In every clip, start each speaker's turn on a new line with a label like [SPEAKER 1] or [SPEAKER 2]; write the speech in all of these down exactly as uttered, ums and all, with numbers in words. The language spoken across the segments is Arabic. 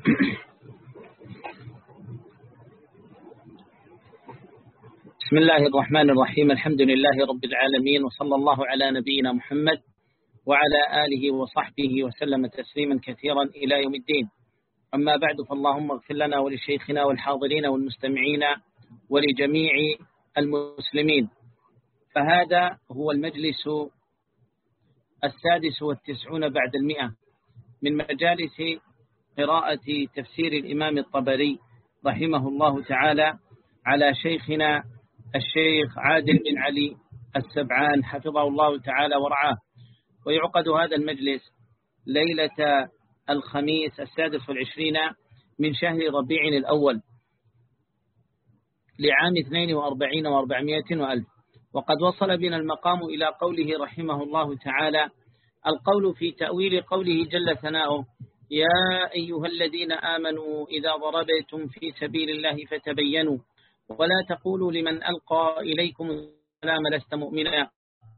[SPEAKER 1] بسم الله الرحمن الرحيم. الحمد لله رب العالمين، وصلى الله على نبينا محمد وعلى آله وصحبه وسلم تسليما كثيرا إلى يوم الدين. أما بعد، فاللهم اغفر لنا ولشيخنا والحاضرين والمستمعين ولجميع المسلمين. فهذا هو المجلس السادس والتسعون بعد المئة من مجالس قراءة تفسير الإمام الطبري رحمه الله تعالى على شيخنا الشيخ عادل بن علي السبعان حفظه الله تعالى ورعاه. ويعقد هذا المجلس ليلة الخميس السادس والعشرين من شهر ربيع الأول لعام اثنين وأربعين وأربعمائة وألف. وقد وصل بنا المقام إلى قوله رحمه الله تعالى: القول في تأويل قوله جل ثناؤه: يا أيها الذين آمنوا إذا ضربتم في سبيل الله فتبينوا ولا تقولوا لمن ألقى إليكم السلام لست مؤمنا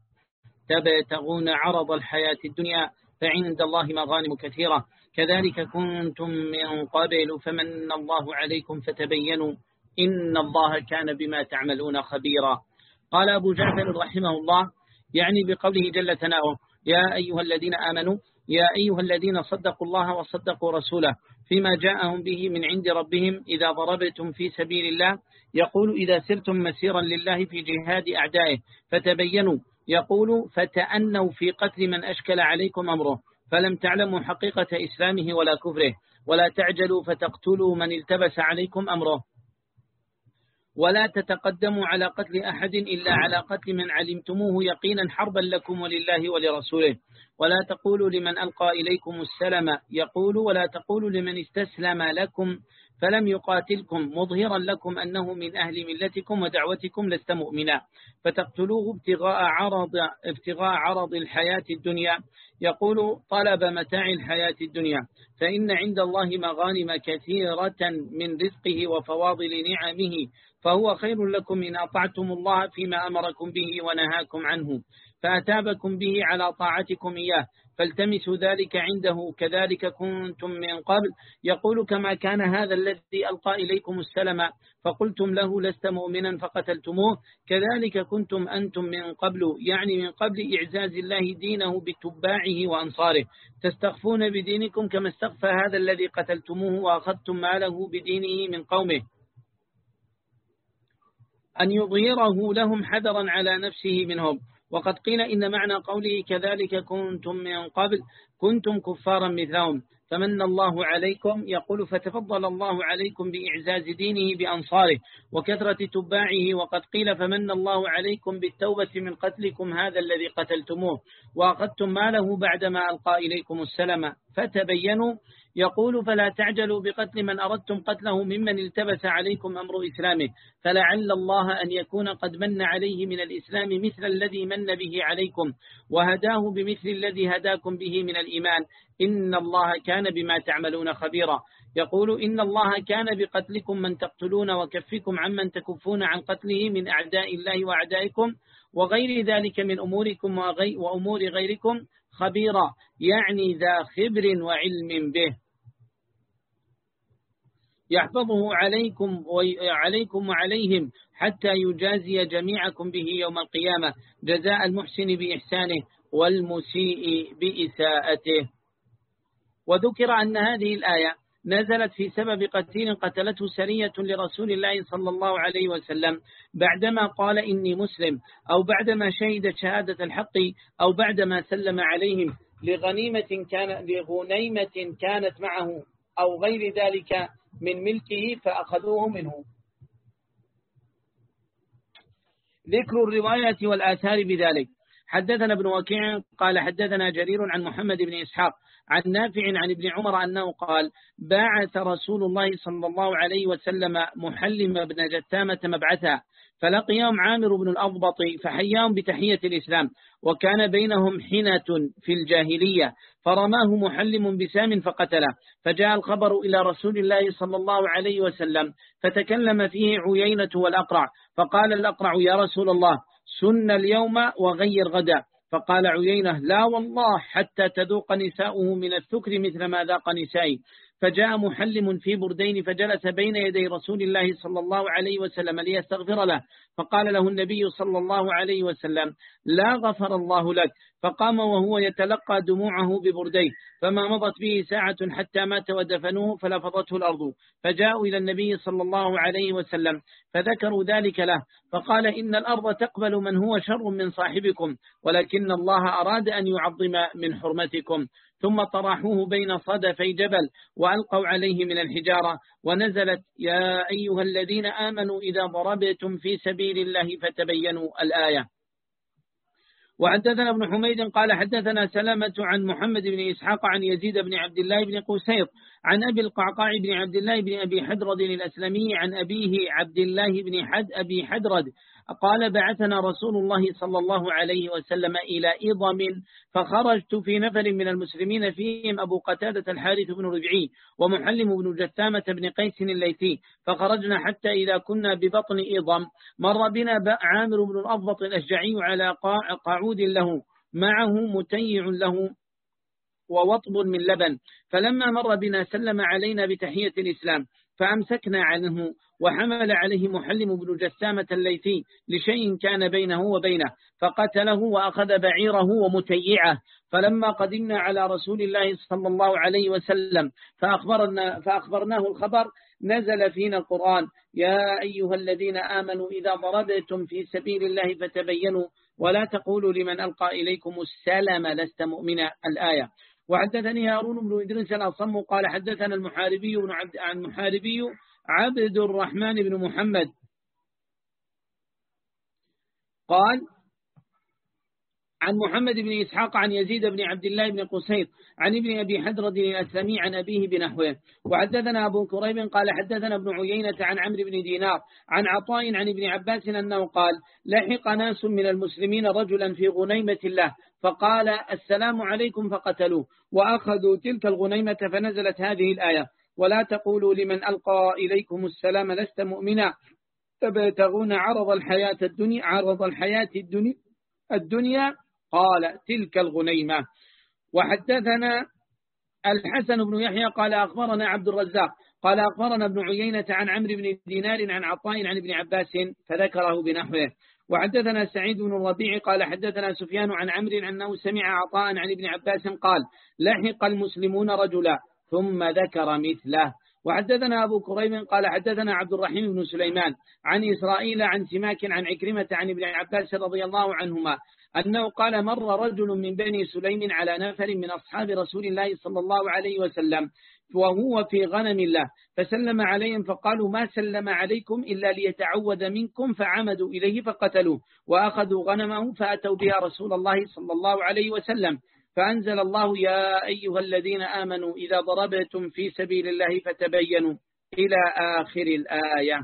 [SPEAKER 1] تبتغون عرض الحياة الدنيا فعند الله مغانم كثيرة كذلك كنتم من قبل فمن الله عليكم فتبينوا إن الله كان بما تعملون خبيرا. قال أبو جعفر رحمه الله يعني بقوله جل ثناؤه: يا أيها الذين آمنوا، يا أيها الذين صدقوا الله وصدقوا رسوله فيما جاءهم به من عند ربهم إذا ضربتم في سبيل الله، يقول إذا سرتم مسيرا لله في جهاد أعدائه فتبينوا، يقول فتأنوا في قتل من أشكل عليكم أمره فلم تعلموا حقيقة إسلامه ولا كفره، ولا تعجلوا فتقتلوا من التبس عليكم أمره، ولا تتقدموا على قتل أحد إلا على قتل من علمتموه يقينا حربا لكم ولله ولرسوله، ولا تقولوا لمن ألقى إليكم السلام، يقول ولا تقولوا لمن استسلم لكم فلم يقاتلكم مظهرا لكم أنه من أهل ملتكم ودعوتكم لست مؤمنا فتقتلوه ابتغاء عرض, ابتغاء عرض الحياة الدنيا، يقول طلب متاع الحياة الدنيا، فإن عند الله مغانم كثيرة من رزقه وفواضل نعمه فهو خير لكم إن أطعتم الله فيما أمركم به ونهاكم عنه فأتابكم به على طاعتكم إياه فالتمسوا ذلك عنده كذلك كنتم من قبل، يقول كما كان هذا الذي ألقى إليكم السلام فقلتم له لست مؤمنا فقتلتموه كذلك كنتم أنتم من قبل، يعني من قبل إعزاز الله دينه بتباعه وأنصاره، تستخفون بدينكم كما استخفى هذا الذي قتلتموه وأخذتم ماله بدينه من قومه أن يظهره لهم حذرا على نفسه منهم. وقد قيل إن معنى قوله كذلك كنتم من قبل كنتم كفارا مثلهم فمن الله عليكم، يقول فتفضل الله عليكم بإعزاز دينه بأنصاره وكثرة تباعه. وقد قيل فمن الله عليكم بالتوبة من قتلكم هذا الذي قتلتموه وأخذتم ماله بعدما ألقى إليكم السلام فتبينوا، يقول فلا تعجلوا بقتل من أردتم قتله ممن التبس عليكم أمر إسلامه فلعل الله أن يكون قد من عليه من الإسلام مثل الذي من به عليكم وهداه بمثل الذي هداكم به من الإيمان إن الله كان بما تعملون خبيرا. يقول إن الله كان بقتلكم من تقتلون وكفكم عمن تكفون عن قتله من أعداء الله وأعدائكم وغير ذلك من أموركم وأمور غيركم خبيرا، يعني ذا خبر وعلم به يحفظه عليكم وعليكم وعليهم حتى يجازي جميعكم به يوم القيامة جزاء المحسن بإحسانه والمسيء بإساءته. وذكر أن هذه الآية نزلت في سبب قتيل قتلته سرية لرسول الله صلى الله عليه وسلم بعدما قال إني مسلم، أو بعدما شهد شهادة الحق، أو بعدما سلم عليهم لغنيمة كان لغنيمة كانت معه أو غير ذلك من ملكه فأخذوه منه. ذكر الرواية والآثار بذلك. حدثنا ابن وكيع قال حدثنا جرير عن محمد بن إسحاق عن نافع عن ابن عمر أنه قال باعث رسول الله صلى الله عليه وسلم محلم بن جتامة مبعثا فلقيهم عامر بن الأضبط فحياهم بتحية الإسلام وكان بينهم حنة في الجاهلية فرماه محلم بسام فقتله، فجاء الخبر إلى رسول الله صلى الله عليه وسلم فتكلم فيه عيينة والأقرع فقال الأقرع يا رسول الله سن اليوم وغير غدا، فقال عيينة لا والله حتى تذوق نساؤه من الثكر مثل ما ذاق نسائي، فجاء محلم في بردين فجلس بين يدي رسول الله صلى الله عليه وسلم ليستغفر له، فقال له النبي صلى الله عليه وسلم: لا غفر الله لك. فقام وهو يتلقى دموعه ببرديه، فما مضت به ساعة حتى مات ودفنوه فلفظته الأرض. فجاءوا إلى النبي صلى الله عليه وسلم فذكروا ذلك له، فقال: إن الأرض تقبل من هو شر من صاحبكم، ولكن الله أراد أن يعظم من حرمتكم. ثم طرحوه بين صدفي جبل وألقوا عليه من الحجارة، ونزلت: يا أيها الذين آمنوا إذا ضربتم في سبيل الله فتبينوا الآية. وحدثنا ابن حميد قال حدثنا سلامة عن محمد بن إسحاق عن يزيد بن عبد الله بن قسيط عن أبي القعقاع بن عبد الله بن أبي حدرد الأسلمي عن أبيه عبد الله بن حد أبي حدرد قال: بعثنا رسول الله صلى الله عليه وسلم إلى إضم، فخرجت في نفر من المسلمين فيهم أبو قتادة الحارث بن ربعي ومحلم بن جثامة بن قيس الليثي، فخرجنا حتى إذا كنا ببطن إضم مر بنا عامر بن الأضبط الأشجعي على قعود له معه متيع له ووطب من لبن، فلما مر بنا سلم علينا بتحية الإسلام، فأمسكنا عنه، وحمل عليه محلم بن جثامة الليثي لشيء كان بينه وبينه، فقتله وأخذ بعيره ومتيعه. فلما قدمنا على رسول الله صلى الله عليه وسلم فأخبرنا فأخبرناه الخبر، نزل فينا القرآن: يا أيها الذين آمنوا إذا ضربتم في سبيل الله فتبينوا ولا تقولوا لمن ألقى إليكم السلام لست مؤمنا، الآية. وحدثني هارون بن إدريس الأصم قال حدثنا المحاربي بن عبد عن محاربي عبد الرحمن بن محمد قال عن محمد بن إسحاق عن يزيد بن عبد الله بن قسيط عن ابن أبي حدرد الأسلمي عن أبيه بنحوه. وحدثنا أبو كريب قال حدثنا ابن عيينة عن عمرو بن دينار عن عطاء عن ابن عباس أنه قال: لحق ناس من المسلمين رجلا في غنيمة الله فقال: السلام عليكم، فقتلوه وأخذوا تلك الغنيمة، فنزلت هذه الآية: ولا تقولوا لمن ألقى إليكم السلام لست مؤمنا تبتغون عرض الحياة الدنيا عرض الحياة الدنيا الدنيا قال: تلك الغنيمة. وحدثنا الحسن بن يحيى قال أخبرنا عبد الرزاق قال أخبرنا ابن عيينة عن عمرو بن دينار عن عطاء عن ابن عباس فذكره بنحوه. وحدثنا سعيد بن الربيع قال حدثنا سفيان عن عمرو أنه سمع عطاء عن ابن عباس قال: لحق المسلمون رجلا، ثم ذكر مثله. وحدثنا أبو كريب قال حدثنا عبد الرحيم بن سليمان عن إسرائيل عن سماك عن عكرمة عن ابن عباس رضي الله عنهما أنه قال: مر رجل من بني سليم على نفر من أصحاب رسول الله صلى الله عليه وسلم وهو في غنم الله، فسلم عليهم فقالوا: ما سلم عليكم إلا ليتعوذ منكم، فعمدوا إليه فقتلوه وأخذوا غنمه، فأتوا بها رسول الله صلى الله عليه وسلم، فأنزل الله: يا أيها الذين آمنوا إذا ضربتم في سبيل الله فتبينوا إلى آخر الآية.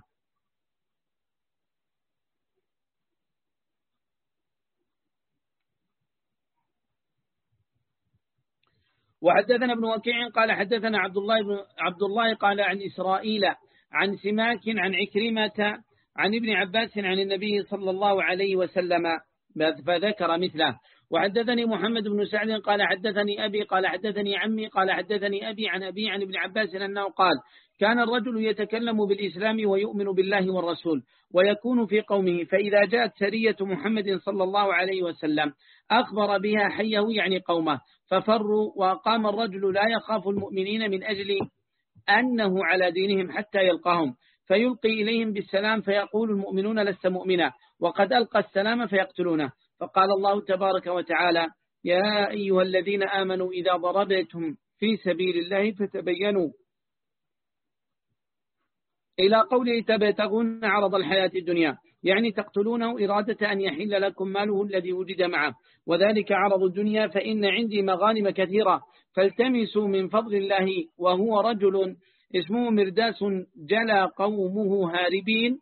[SPEAKER 1] وحدثنا ابن وكيع قال حدثنا عبد الله بن عبد الله قال عن إسرائيل عن سماك عن عكرمة عن ابن عباس عن النبي صلى الله عليه وسلم فذكر مثله. وحدثني محمد بن سعد قال حدثني أبي قال حدثني عمي قال حدثني أبي عن أبي عن ابن عباس أنه قال: كان الرجل يتكلم بالإسلام ويؤمن بالله والرسول ويكون في قومه، فإذا جاءت سرية محمد صلى الله عليه وسلم أخبر بها حيه يعني قومه، ففروا، وقام الرجل لا يخاف المؤمنين من أجل أنه على دينهم حتى يلقاهم، فيلقي إليهم بالسلام، فيقول المؤمنون: لست مؤمنا، وقد ألقى السلام فيقتلونه. فقال الله تبارك وتعالى: يا أيها الذين آمنوا إذا ضربتم في سبيل الله فتبينوا إلى قوله: تبتغون عرض الحياة الدنيا، يعني تقتلونه إرادة أن يحل لكم ماله الذي وجد معه، وذلك عرض الدنيا، فإن عندي مغانم كثيرة فالتمسوا من فضل الله. وهو رجل اسمه مرداس جلى قومه هاربين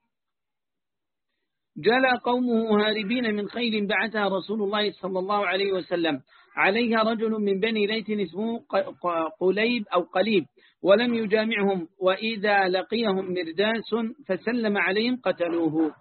[SPEAKER 1] جلى قومه هاربين من خيل بعثها رسول الله صلى الله عليه وسلم، عليها رجل من بني ليث اسمه قليب أو قليب، ولم يجامعهم، وإذا لقيهم مرداس فسلم عليهم قتلوه.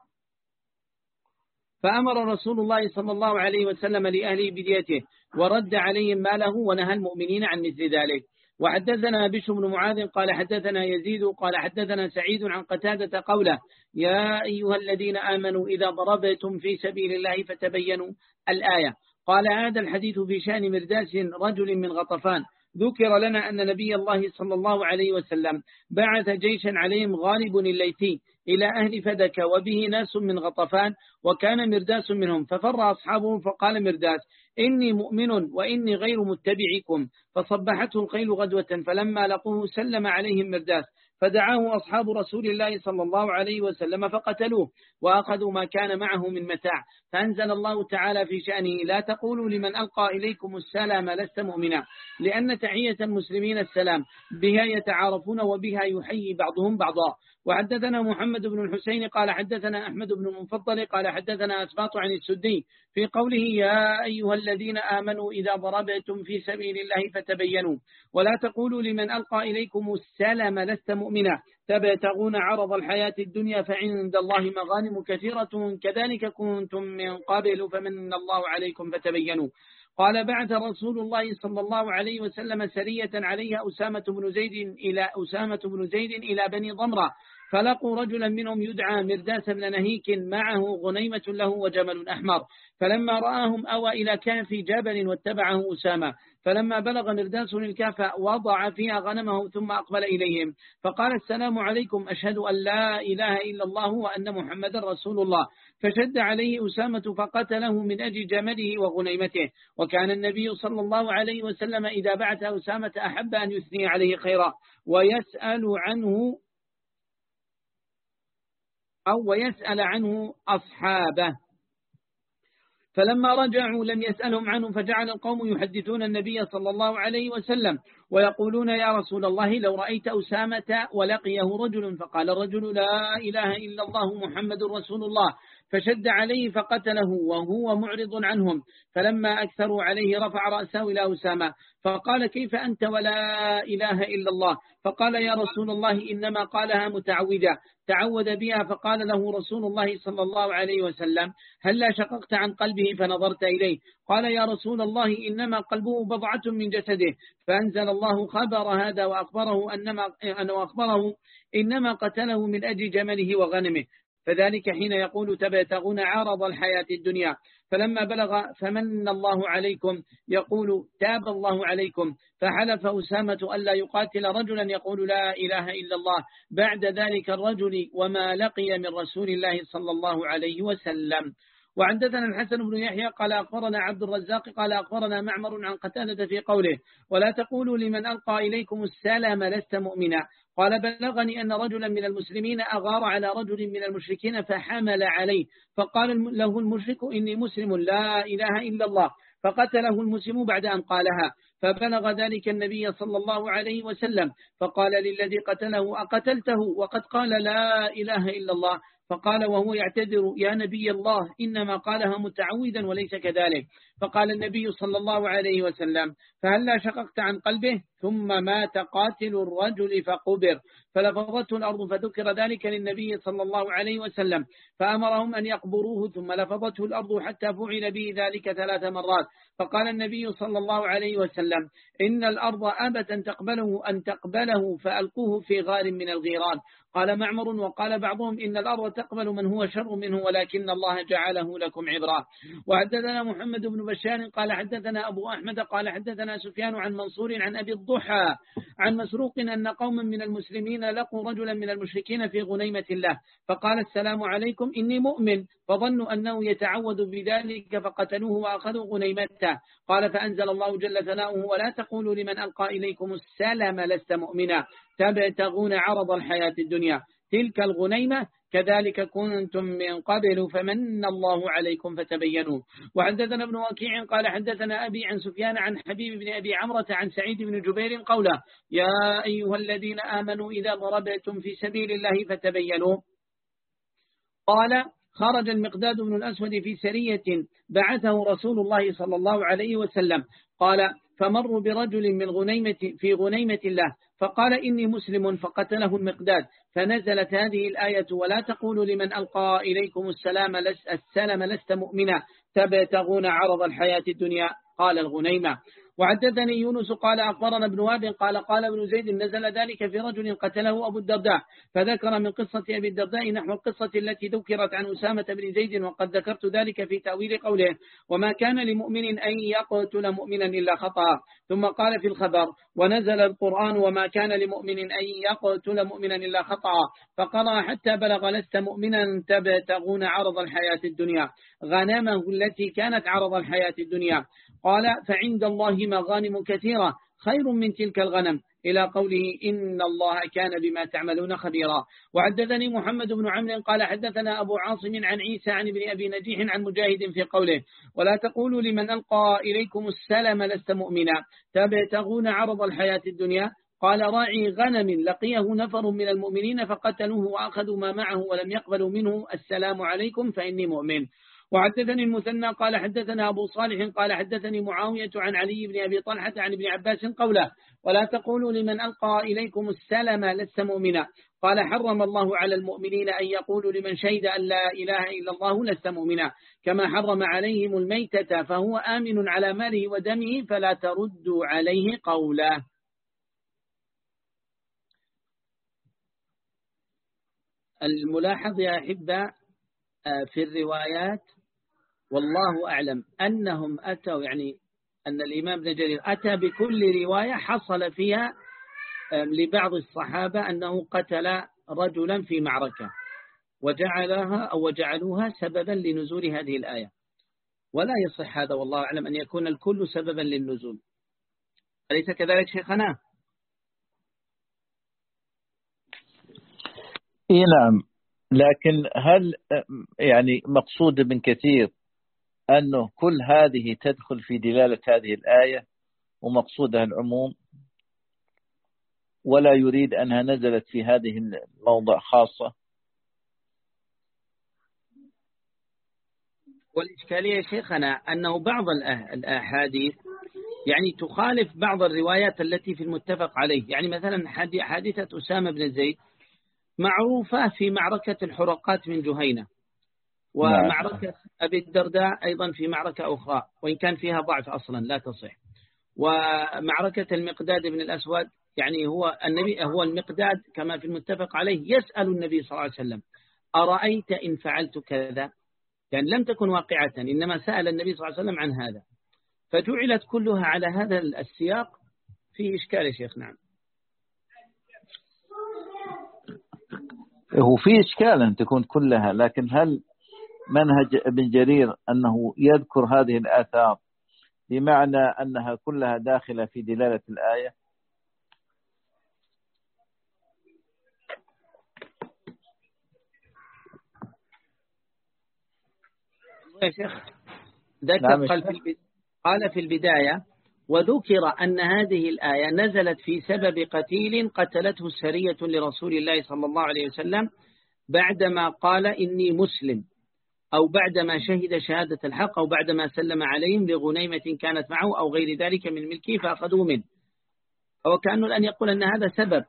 [SPEAKER 1] فأمر رسول الله صلى الله عليه وسلم لأهله بديته، ورد عليهم ماله، ونهى المؤمنين عن مثل ذلك. وحدثنا بشر بن معاذ قال حدثنا يزيد قال حدثنا سعيد عن قتادة قوله يا أيها الذين آمنوا إذا ضربتم في سبيل الله فتبينوا الآية. قال هذا الحديث في شأن مرداس رجل من غطفان. ذكر لنا أن نبي الله صلى الله عليه وسلم بعث جيشا عليهم غالب الليثي إلى أهل فدك وبه ناس من غطفان وكان مرداس منهم، ففر أصحابه فقال مرداس إني مؤمن وإني غير متبعكم، فصبحته الخيل غدوة، فلما لقوه سلم عليهم مرداس فدعاه أصحاب رسول الله صلى الله عليه وسلم فقتلوه وأخذوا ما كان معه من متاع، فأنزل الله تعالى في شأنه لا تقولوا لمن ألقى إليكم السلام لست مؤمنا، لأن تحية المسلمين السلام بها يتعارفون وبها يحيي بعضهم بعضا. وحدثنا محمد بن الحسين قال حدثنا أحمد بن المفضل قال حدثنا أسباط عن السدي في قوله يا أيها الذين آمنوا إذا ضربتم في سبيل الله فتبينوا ولا تقولوا لمن ألقى إليكم السلام لست مؤمنا تبتغون عرض الحياة الدنيا فعند الله مغانم كثيرة كذلك كنتم من قبل فمن الله عليكم فتبينوا. قال بعث رسول الله صلى الله عليه وسلم سرية عليها أسامة بن زيد إلى أسامة بن زيد إلى بني ضمرة، فلقوا رجلا منهم يدعى مرداس بن نهيك معه غنيمة له وجمل أحمر، فلما رآهم أوى إلى كهف جبل واتبعه أسامة، فلما بلغ مرداس الكهف وضع فيها غنمه ثم أقبل إليهم فقال السلام عليكم أشهد أن لا إله إلا الله وأن محمد رسول الله، فشد عليه أسامة فقتله من أجل جمله وغنيمته. وكان النبي صلى الله عليه وسلم إذا بعث أسامة أحب أن يثني عليه خيرا ويسأل عنه أو ويسأل عنه أصحابه، فلما رجعوا لم يسألهم عنه، فجعل القوم يحدثون النبي صلى الله عليه وسلم ويقولون يا رسول الله لو رأيت أسامة ولقيه رجل، فقال الرجل لا إله إلا الله محمد رسول الله، فشد عليه فقتله وهو معرض عنهم، فلما أكثروا عليه رفع رأسه إلى أسامة فقال كيف أنت ولا إله إلا الله؟ فقال يا رسول الله إنما قالها متعودة تعود بها، فقال له رسول الله صلى الله عليه وسلم هلا شققت عن قلبه فنظرت إليه؟ قال يا رسول الله إنما قلبه بضعة من جسده، فأنزل الله خبر هذا وأخبره, أنما وأخبره إنما قتله من أجل جمله وغنمه، فذلك حين يقول تبتغون عرض الحياة الدنيا، فلما بلغ فمن الله عليكم يقول تاب الله عليكم، فحلف أسامة ألا يقاتل رجلا يقول لا إله إلا الله بعد ذلك الرجل وما لقي من رسول الله صلى الله عليه وسلم. وحدثنا الحسن بن يحيى قال أخبرنا عبد الرزاق قال أخبرنا معمر عن قتادة في قوله ولا تقولوا لمن ألقى إليكم السلام لست مؤمنا. قال بلغني أن رجلا من المسلمين أغار على رجل من المشركين فحمل عليه، فقال له المشرك إني مسلم لا إله إلا الله، فقتله المسلم بعد أن قالها، فبلغ ذلك النبي صلى الله عليه وسلم فقال للذي قتله أقتلته وقد قال لا إله إلا الله؟ فقال وهو يعتذر يا نبي الله إنما قالها متعودا وليس كذلك. فقال النبي صلى الله عليه وسلم فهلا شققت عن قلبه؟ ثم مات قاتل الرجل فقبر، فلفظته الأرض، فذكر ذلك للنبي صلى الله عليه وسلم فأمرهم أن يقبروه، ثم لفظته الأرض حتى فعل به ذلك ثلاث مرات، فقال النبي صلى الله عليه وسلم إن الأرض أبت أن تقبله أن تقبله فألقوه في غار من الغيران. قال معمر وقال بعضهم إن الأرض تقبل من هو شر منه ولكن الله جعله لكم عبرا. وحدثنا محمد بن بشار قال حدثنا أبو أحمد قال حدثنا سفيان عن منصور عن أبي الضحى عن مسروق أن قوما من المسلمين لقوا رجلا من المشركين في غنيمة الله فقال السلام عليكم إني مؤمن، فظنوا أنه يتعوذ بذلك فقتلوه وأخذوا غنيمته. قال فأنزل الله جل ثناؤه ولا تقولوا لمن ألقى إليكم السلام لست مؤمنا تبتغون عرض الحياة الدنيا تلك الغنيمة كذلك كنتم من قبل فمن الله عليكم فتبينوا. وحدثنا ابن وكيع قال حدثنا أبي عن سفيان عن حبيب بن أبي عمرة عن سعيد بن جبير قوله يا أيها الذين آمنوا إذا ضربتم في سبيل الله فتبينوا. قال خرج المقداد بن الأسود في سرية بعثه رسول الله صلى الله عليه وسلم، قال فمروا برجل من غنيمة في غنيمة الله فقال إني مسلم، فقتله المقداد، فنزلت هذه الآية ولا تقولوا لمن ألقى إليكم السلام لست, السلام لست مؤمنا تبتغون عرض الحياة الدنيا قال الغنيمة. وحدثني يونس قال أخبرنا ابن وهب قال قال ابن زيد نزل ذلك في رجل قتله أبو الدرداء، فذكر من قصة أبي الدرداء نحو القصة التي ذكرت عن أسامة بن زيد، وقد ذكرت ذلك في تأويل قوله وما كان لمؤمن أن يقتل مؤمنا إلا خطأ. ثم قال في الخبر ونزل القرآن وما كان لمؤمن أن يقتل مؤمنا إلا خطأ، فقرأ حتى بلغ لست مؤمنا تبتغون عرض الحياة الدنيا غنمه التي كانت عرض الحياة الدنيا. قال فعند الله مغانم كثيرة خير من تلك الغنم، إلى قوله إن الله كان بما تعملون خبيرا. وحدثني محمد بن عمرو قال حدثنا أبو عاصم عن عيسى عن ابن أبي نجيح عن مجاهد في قوله ولا تقولوا لمن ألقى إليكم السلام لست مؤمنا تبتغون عرض الحياة الدنيا. قال راعي غنم لقيه نفر من المؤمنين فقتلوه وأخذوا ما معه ولم يقبلوا منه السلام عليكم فإني مؤمن. وحدثني المثنى قال حدثنا أبو صالح قال حدثني معاوية عن علي بن أبي طلحة عن ابن عباس قوله ولا تقولوا لمن ألقى إليكم السلام لست مؤمنا. قال حرم الله على المؤمنين أن يقولوا لمن شهد أن لا إله إلا الله لست مؤمنا، كما حرم عليهم الميتة فهو آمن على ماله ودمه فلا تردوا عليه قوله. الملاحظ يا أحبة في الروايات والله أعلم أنهم أتوا، يعني أن الإمام ابن جرير أتى بكل رواية حصل فيها لبعض الصحابة أنه قتل رجلا في معركة وجعلها أو وجعلوها سببا لنزول هذه الآية، ولا يصح هذا والله أعلم أن يكون الكل سببا للنزول. أليس كذلك شيخنا؟
[SPEAKER 2] إيه نعم، لكن هل يعني مقصود ابن كثير أنه كل هذه تدخل في دلالة هذه الآية ومقصودها العموم، ولا يريد أنها نزلت في هذه الموضع خاصة؟
[SPEAKER 1] والإشكالية شيخنا أنه بعض الأحاديث يعني تخالف بعض الروايات التي في المتفق عليه. يعني مثلا حادثة أسامة بن زيد معروفة في معركة الحرقات من جهينة، ومعركة أبي الدرداء أيضا في معركة أخرى وإن كان فيها ضعف أصلا لا تصح، ومعركة المقداد بن الأسود يعني هو النبي هو المقداد كما في المتفق عليه يسأل النبي صلى الله عليه وسلم أرأيت إن فعلت كذا، يعني لم تكن واقعة إنما سأل النبي صلى الله عليه وسلم عن هذا، فجعلت كلها على هذا السياق. فيه إشكال يا شيخ. نعم
[SPEAKER 2] هو في إشكال أن تكون كلها، لكن هل منهج ابن جرير أنه يذكر هذه الآثار بمعنى أنها كلها داخلة في دلالة الآية؟
[SPEAKER 1] يا شيخ ذكر نعم قال, في قال في البداية وذكر أن هذه الآية نزلت في سبب قتيل قتلته سرية لرسول الله صلى الله عليه وسلم بعدما قال إني مسلم، أو بعدما شهد شهادة الحق، أو بعدما سلم عليهم لغنيمة كانت معه أو غير ذلك من ملكه فأخذوه منه. أو كأنه الآن يقول أن هذا سبب.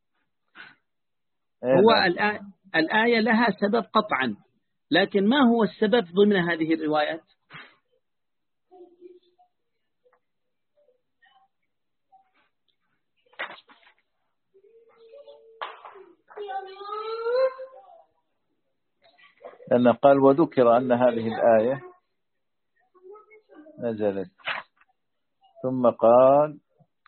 [SPEAKER 1] هو الآية لها سبب قطعا، لكن ما هو السبب ضمن هذه الروايات؟
[SPEAKER 2] لأنه قال وذكر أن هذه الآية نزلت، ثم قال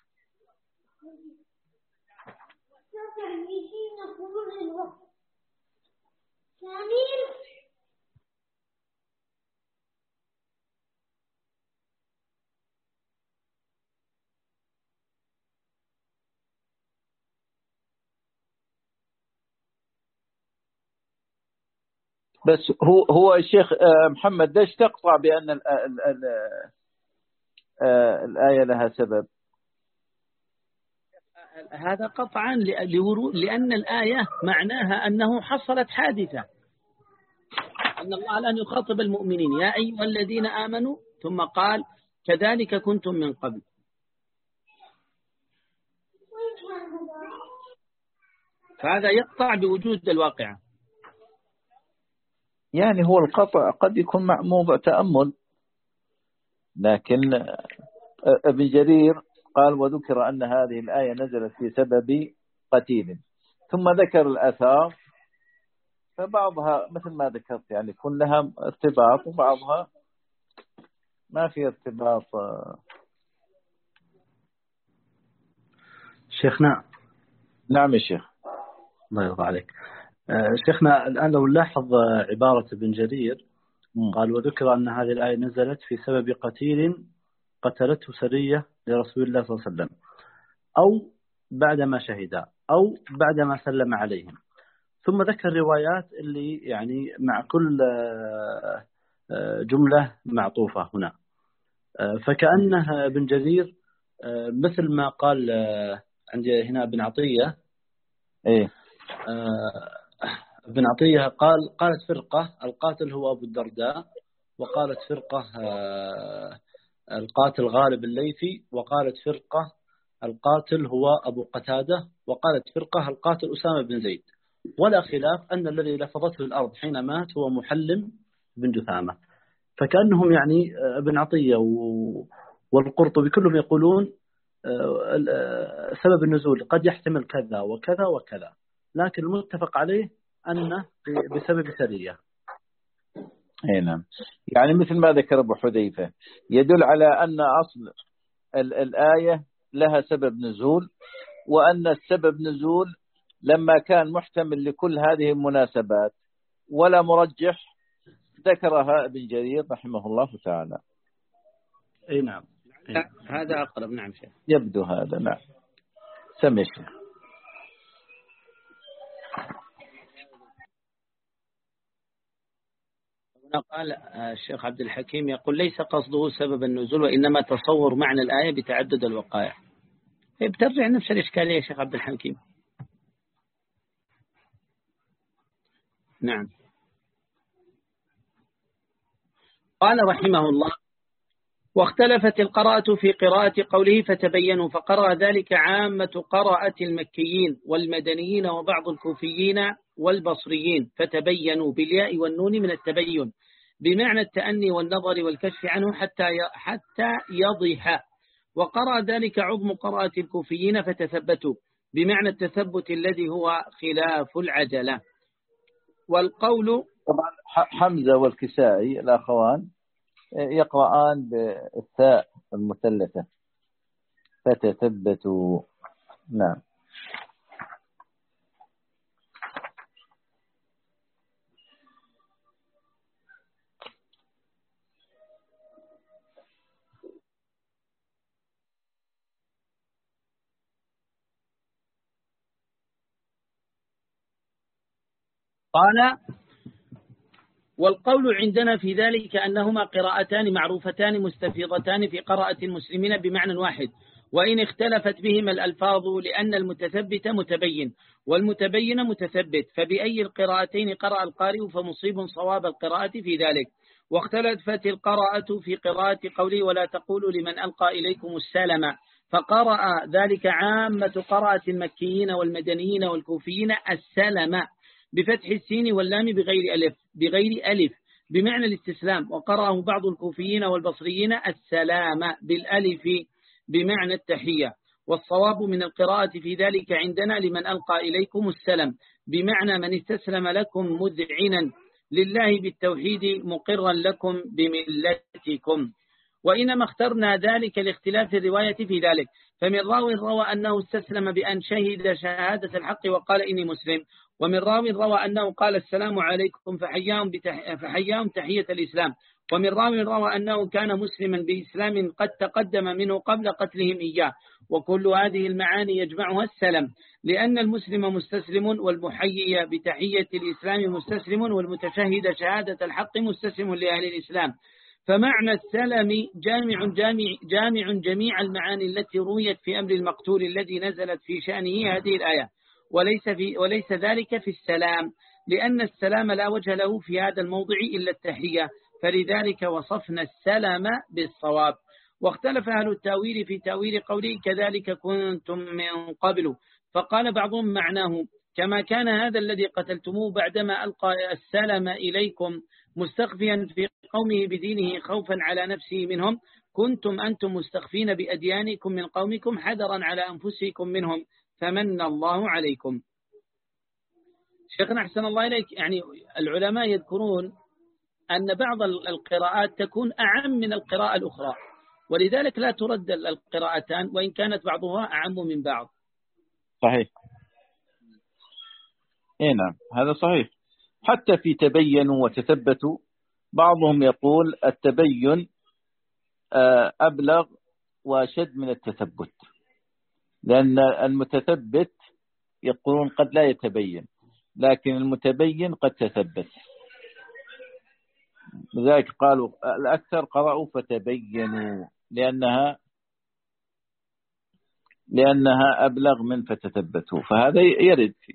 [SPEAKER 2] بس هو هو الشيخ محمد ليش تقطع بأن ال ال ال الآية لها سبب؟
[SPEAKER 1] هذا قطعا لأن الآية معناها أنه حصلت حادثة، أن الله الآن يخاطب المؤمنين يا أيها الذين آمنوا، ثم قال كذلك كنتم من قبل. فهذا يقطع بوجود الواقعة.
[SPEAKER 2] يعني هو القطع قد يكون مع موضع تأمل، لكن ابن جرير قال وذكر أن هذه الآية نزلت في سبب قتيل، ثم ذكر الآثار، فبعضها مثل ما ذكرت يعني كلها ارتباط وبعضها ما في ارتباط.
[SPEAKER 3] شيخنا.
[SPEAKER 2] نعم يا شيخ.
[SPEAKER 3] الله يرضى عليك. شيخنا الآن لو نلاحظ عبارة ابن جرير قال وذكر أن هذه الآية نزلت في سبب قتيل قتلته سرية لرسول الله صلى الله عليه وسلم، أو بعدما شهدا، أو بعدما سلم عليهم، ثم ذكر روايات اللي يعني مع كل جملة معطوفة هنا، فكأنها ابن جرير مثل ما قال عندي هنا ابن عطية
[SPEAKER 2] إيه
[SPEAKER 3] ابن عطية قال قالت فرقة القاتل هو أبو الدرداء، وقالت فرقة القاتل غالب الليثي، وقالت فرقة القاتل هو أبو قتادة، وقالت فرقة القاتل أسامة بن زيد، ولا خلاف أن الذي لفظته الأرض حين مات هو محلم بن جثامة. فكأنهم يعني ابن عطية والقرطبي كلهم يقولون سبب النزول قد يحتمل كذا وكذا وكذا، لكن المتفق عليه أنه بسبب سرية.
[SPEAKER 2] اي نعم، يعني مثل ما ذكر أبو حذيفة يدل على أن أصل الآية لها سبب نزول، وأن السبب نزول لما كان محتمل لكل هذه المناسبات ولا مرجح ذكرها ابن جرير رحمه الله تعالى.
[SPEAKER 3] اي نعم،
[SPEAKER 1] هذا أقرب. نعم شيخ،
[SPEAKER 2] يبدو هذا. نعم سمع شيخ.
[SPEAKER 1] هنا قال الشيخ عبد الحكيم يقول ليس قصده سبب النزول، وإنما تصور معنى الآية بتعدد الوقائع. بترجع نفس الإشكالية يا شيخ عبد الحكيم. نعم. قال رحمه الله واختلفت القراءة في قراءة قوله فتبينوا، فقرأ ذلك عامة قراءة المكيين والمدنيين وبعض الكوفيين والبصريين، فتبينوا بالياء والنون من التبين بمعنى التأني والنظر والكشف عنه حتى حتى يضح. وقرأ ذلك عظم قراءة الكوفيين فتثبتوا بمعنى التثبت الذي هو خلاف العجلة. والقول
[SPEAKER 2] طبعا حمزة والكسائي الأخوان يقرآن بالثاء المثلثة فتثبتوا. نعم.
[SPEAKER 1] قال والقول عندنا في ذلك أنهما قراءتان معروفتان مستفيضتان في قراءة المسلمين بمعنى واحد، وإن اختلفت بهما الألفاظ لأن المتثبت متبين والمتبين متثبت، فبأي القراءتين قرأ القارئ فمصيب صواب القراءة في ذلك. واختلفت القراءة في قراءة قوله ولا تقولوا لمن ألقى إليكم السلام، فقرأ ذلك عامة قراءة المكيين والمدنيين والكوفيين السلام بفتح السين واللام بغير ألف بغير ألف بمعنى الاستسلام، وقرأه بعض الكوفيين والبصريين السلام بالألف بمعنى التحية. والصواب من القراءة في ذلك عندنا لمن ألقى إليكم السلام بمعنى من استسلم لكم مذعنا لله بالتوحيد مقرا لكم بملتكم. وإنما اخترنا ذلك لاختلاف الرواية في ذلك، فمن راو روى أنه استسلم بأن شهد شهادة الحق وقال إني مسلم، ومن راو روى أنه قال السلام عليكم فحياهم, بتح... فحياهم تحية الإسلام، ومن راو روى أنه كان مسلما بإسلام قد تقدم منه قبل قتلهم إياه. وكل هذه المعاني يجمعها السلام، لأن المسلم مستسلم والمحيي بتحية الإسلام مستسلم والمتشهد شهادة الحق مستسلم لأهل الإسلام. فمعنى السلام جامع, جامع, جامع جميع المعاني التي رويت في أمر المقتول الذي نزلت في شأنه هذه الآية، وليس, في وليس ذلك في السلام، لأن السلام لا وجه له في هذا الموضع إلا التحية، فلذلك وصفنا السلام بالصواب. واختلف أهل التاويل في تاويل قوله كذلك كنتم من قبل، فقال بعضهم معناه كما كان هذا الذي قتلتموه بعدما ألقى السلام إليكم مستخفيا في قومه بدينه خوفا على نفسه منهم، كنتم أنتم مستخفين بأديانكم من قومكم حذرا على أنفسكم منهم فمن الله عليكم. شيخنا أحسن الله إليك، يعني العلماء يذكرون أن بعض القراءات تكون أعم من القراءة الأخرى، ولذلك لا ترد القراءتان وإن كانت بعضها أعم من بعض.
[SPEAKER 2] صحيح. إيه نعم، هذا صحيح. حتى في تبينوا وتثبتوا بعضهم يقول التبين أبلغ وأشد من التثبت، لأن المتثبت يقولون قد لا يتبين، لكن المتبين قد تثبت. لذلك قالوا الأكثر قرأوا فتبينوا لأنها لأنها أبلغ من فتثبتوا، فهذا يرد فيه.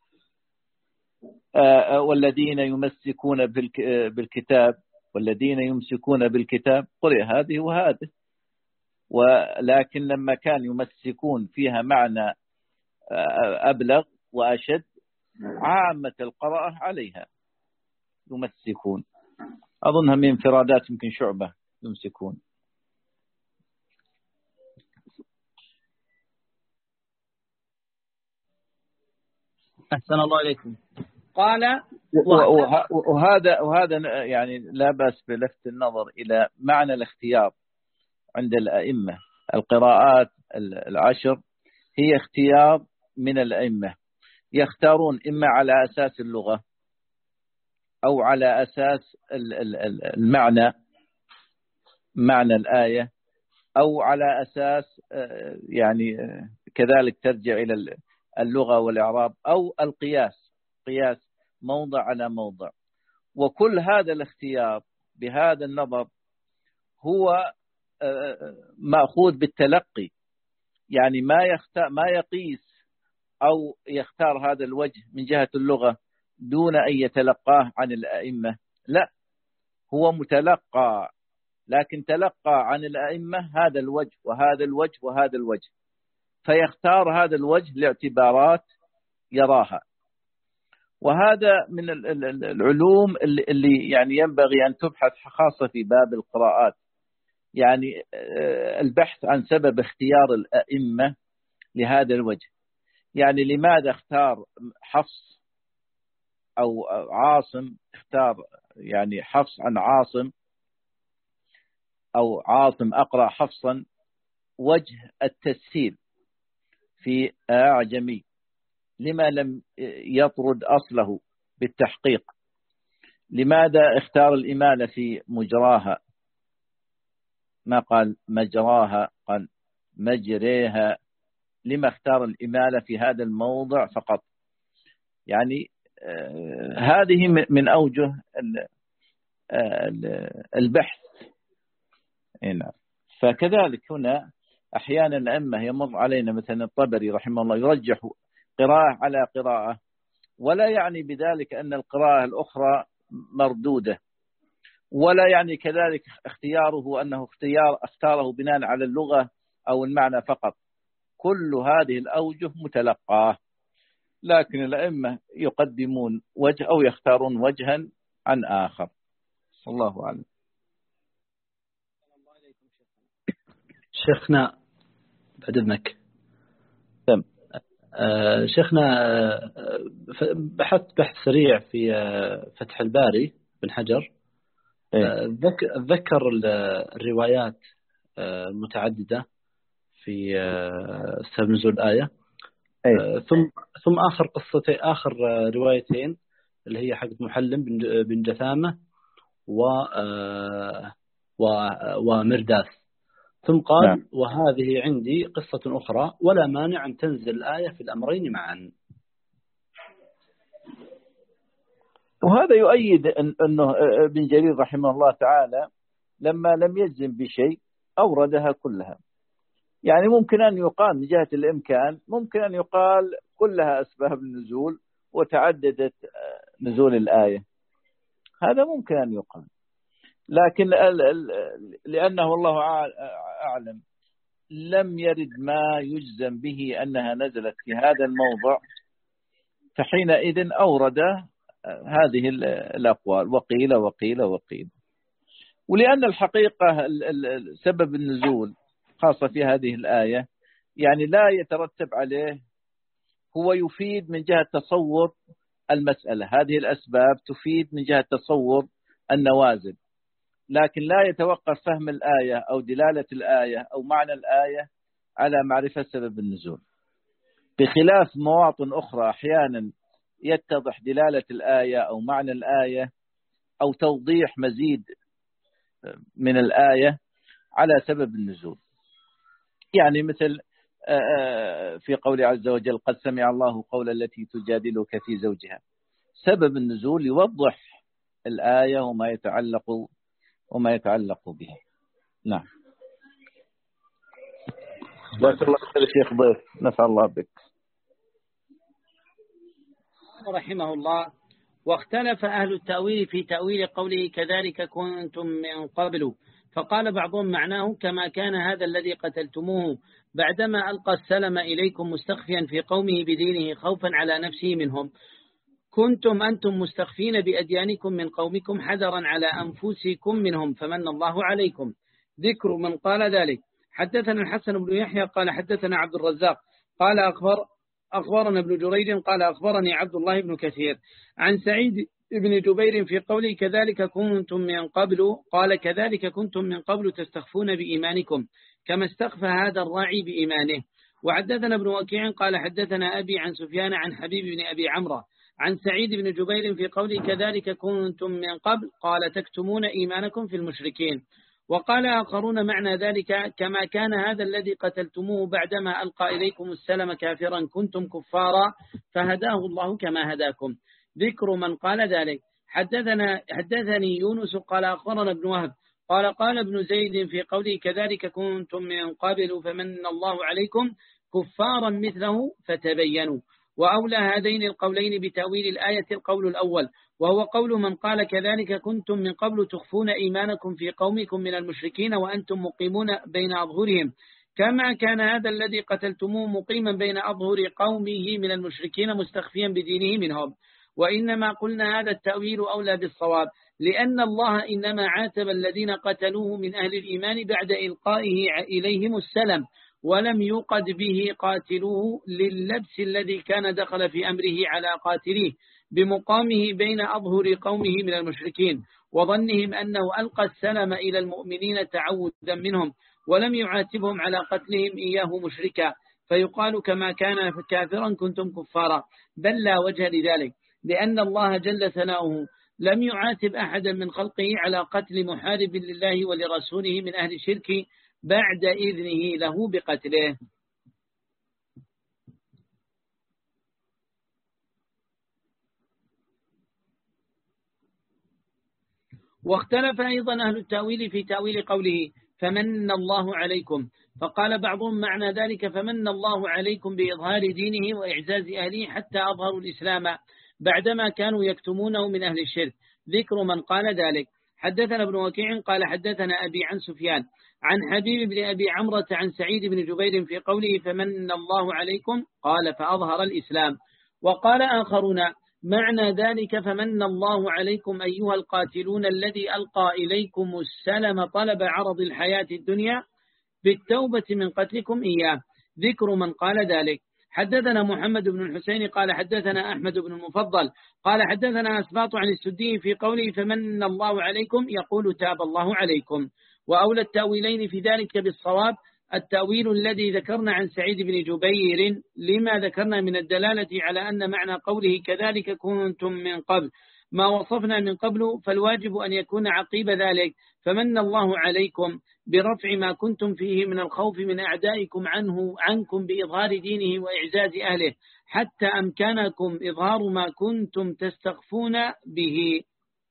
[SPEAKER 2] والذين يمسكون بالكتاب والذين يمسكون بالكتاب قرئ هذه وهذه، ولكن لما كان يمسكون فيها معنى أبلغ وأشد عامة القراءة عليها يمسكون. أظنها من انفرادات يمكن شعبة يمسكون.
[SPEAKER 1] أحسن الله عليكم. قال
[SPEAKER 2] وهذا وهذا يعني لا بأس بلفت النظر إلى معنى الاختيار عند الأئمة. القراءات العشر هي اختيار من الأئمة، يختارون إما على أساس اللغة أو على أساس المعنى معنى الآية، أو على أساس يعني كذلك ترجع إلى اللغة والإعراب، أو القياس قياس موضع على موضع. وكل هذا الاختيار بهذا النظر هو مأخوذ بالتلقي، يعني ما يختار ما يقيس أو يختار هذا الوجه من جهة اللغة دون أن يتلقاه عن الأئمة، لا، هو متلقى، لكن تلقى عن الأئمة هذا الوجه وهذا الوجه وهذا الوجه، فيختار هذا الوجه لاعتبارات يراها. وهذا من العلوم اللي يعني ينبغي أن تبحث خاصة في باب القراءات، يعني البحث عن سبب اختيار الأئمة لهذا الوجه. يعني لماذا اختار حفص أو عاصم، اختار يعني حفص عن عاصم أو عاصم أقرأ حفصا وجه التسهيل في أعجمي، لما لم يطرد أصله بالتحقيق؟ لماذا اختار الإمالة في مجراها، ما قال مجراها قال مجريها؟ لما اختار الإمالة في هذا الموضع فقط؟ يعني آه هذه من أوجه البحث هنا. فكذلك هنا أحيانا الأئمة يمر علينا مثلا الطبري رحمه الله يرجح قراءة على قراءة، ولا يعني بذلك أن القراءة الأخرى مردودة، ولا يعني كذلك اختياره أنه اختيار اختاره بناء على اللغة أو المعنى فقط. كل هذه الأوجه متلقاه، لكن الأئمة يقدمون وجه أو يختارون وجها عن آخر. الله أعلم.
[SPEAKER 3] شيخنا بعد إذنك
[SPEAKER 2] تم.
[SPEAKER 3] آه شيخنا آه بحثت بحث سريع في آه فتح الباري بن حجر. آه ذكر الروايات المتعددة آه في آه سبب نزول الآية. آه ثم ثم آخر قصتين آخر آه روايتين اللي هي حقت محلم بن بن جثامة و آه ومرداس. ثم قال نعم. وهذه عندي قصة أخرى ولا مانع أن تنزل الآية في الأمرين معا.
[SPEAKER 2] وهذا يؤيد أن أنه ابن جرير رحمه الله تعالى لما لم يجزم بشيء أوردها كلها. يعني ممكن أن يقال من جهة الإمكان، ممكن أن يقال كلها أسباب النزول وتعددت نزول الآية، هذا ممكن أن يقال، لكن لأنه الله أعلم لم يرد ما يجزم به أنها نزلت في هذا الموضع، فحينئذ أورد هذه الأقوال وقيل وقيل وقيل. ولأن الحقيقة سبب النزول خاصة في هذه الآية يعني لا يترتب عليه، هو يفيد من جهة تصور المسألة، هذه الأسباب تفيد من جهة تصور النوازل، لكن لا يتوقف فهم الآية أو دلالة الآية أو معنى الآية على معرفة سبب النزول، بخلاف مواطن أخرى أحيانا يتضح دلالة الآية أو معنى الآية أو توضيح مزيد من الآية على سبب النزول. يعني مثل في قوله عز وجل قد سمع الله قول التي تجادلك في زوجها، سبب النزول يوضح الآية وما يتعلق وما يتعلق بها. نعم. جزاك الله خير شيخ ضيف، نفع الله بك.
[SPEAKER 1] رحمه الله: واختلف أهل التأويل في تأويل قوله كذلك كنتم من قبل، فقال بعضهم معناه كما كان هذا الذي قتلتموه بعدما ألقى السلم إليكم مستخفيا في قومه بدينه خوفا على نفسه منهم، كنتم أنتم مستخفين بأديانكم من قومكم حذرا على أنفسكم منهم فمن الله عليكم. ذكر من قال ذلك: حدثنا الحسن بن يحيى قال حدثنا عبد الرزاق قال أخبر أخبرنا ابن جريج قال أخبرني عبد الله بن كثير عن سعيد بن جبير في قوله كذلك كنتم من قبل، قال كذلك كنتم من قبل تستخفون بإيمانكم كما استخفى هذا الراعي بإيمانه. وحدثنا ابن وكيع قال حدثنا أبي عن سفيان عن حبيب بن أبي عمرو عن سعيد بن جبير في قوله كذلك كنتم من قبل، قال تكتمون إيمانكم في المشركين. وقال آخرون معنى ذلك كما كان هذا الذي قتلتموه بعدما ألقى إليكم السلم كافرا كنتم كفارا فهداه الله كما هداكم. ذكر من قال ذلك: حدثنا حدثني يونس قال أخبرنا ابن وهب قال قال ابن زيد في قوله كذلك كنتم من قبل فمن الله عليكم كفارا مثله فتبينوا. وأولى هذين القولين بتأويل الآية القول الأول، وهو قول من قال كذلك كنتم من قبل تخفون إيمانكم في قومكم من المشركين وأنتم مقيمون بين أظهرهم، كما كان هذا الذي قتلتموه مقيما بين أظهر قومه من المشركين مستخفيا بدينه منهم. وإنما قلنا هذا التأويل أولى بالصواب، لأن الله إنما عاتب الذين قتلوه من أهل الإيمان بعد إلقائه إليهم السلم، ولم يوقد به قاتلوه لللبس الذي كان دخل في أمره على قاتليه بمقامه بين أظهر قومه من المشركين وظنهم أنه ألقى السلم إلى المؤمنين تعودا منهم، ولم يعاتبهم على قتلهم إياه مشركا، فيقال كما كان كافرا كنتم كفارا، بل لا وجه لذلك، لأن الله جل ثناؤه لم يعاتب أحدا من خلقه على قتل محارب لله ولرسوله من أهل الشرك بعد إذنه له بقتله. واختلف أيضا أهل التأويل في تأويل قوله فمن الله عليكم، فقال بعضهم معنى ذلك فمن الله عليكم بإظهار دينه وإعزاز أهله حتى أظهروا الإسلام بعدما كانوا يكتمونه من أهل الشرك. ذكر من قال ذلك: حدثنا ابن وكيع قال حدثنا أبي عن سفيان عن حبيب بن أبي عمرة عن سعيد بن جبير في قوله فمن الله عليكم، قال فأظهر الإسلام. وقال آخرون معنى ذلك فمن الله عليكم أيها القاتلون الذي ألقى إليكم السلم طلب عرض الحياة الدنيا بالتوبة من قتلكم إياه. ذكر من قال ذلك: حدثنا محمد بن الحسين قال حدثنا أحمد بن المفضل قال حدثنا أسباط عن السدي في قوله فمن الله عليكم يقول تاب الله عليكم. وأولى التأويلين في ذلك بالصواب التأويل الذي ذكرنا عن سعيد بن جبير لما ذكرنا من الدلالة على أن معنى قوله كذلك كنتم من قبل ما وصفنا من قبل، فالواجب أن يكون عقيب ذلك فمن الله عليكم برفع ما كنتم فيه من الخوف من أعدائكم عنه عنكم بإظهار دينه وإعزاز أهله حتى أمكنكم إظهار ما كنتم تستخفون به،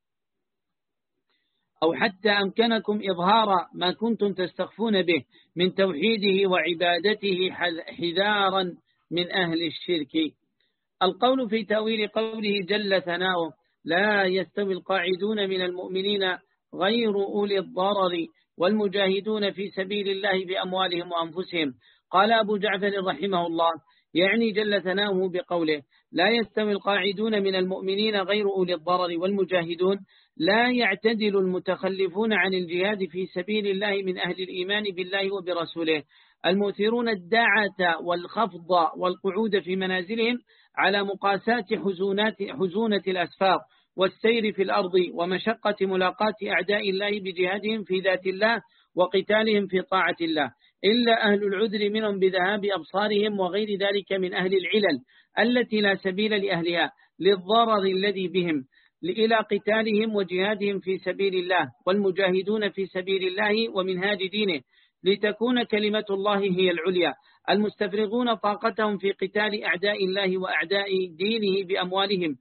[SPEAKER 1] أو حتى أمكنكم إظهار ما كنتم تستخفون به من توحيده وعبادته حذارا من أهل الشرك. القول في تأويل قوله جل ثناؤه لا يستوي القاعدون من المؤمنين غير أولي الضرر والمجاهدون في سبيل الله بأموالهم وأنفسهم. قال أبو جعفر رحمه الله يعني جل ثناؤه بقوله لا يستوي القاعدون من المؤمنين غير أولي الضرر والمجاهدون، لا يعتدل المتخلفون عن الجهاد في سبيل الله من أهل الإيمان بالله وبرسوله المؤثرون الداعة والخفض والقعود في منازلهم على مقاساة حزونات حزونة الأسفار والسير في الأرض ومشقة ملاقاة أعداء الله بجهادهم في ذات الله وقتالهم في طاعة الله، إلا أهل العذر منهم بذهاب أبصارهم وغير ذلك من أهل العلل التي لا سبيل لأهلها للضرر الذي بهم إلى قتالهم وجهادهم في سبيل الله، والمجاهدون في سبيل الله ومنهاج دينه لتكون كلمة الله هي العليا، المستفرغون طاقتهم في قتال أعداء الله وأعداء دينه بأموالهم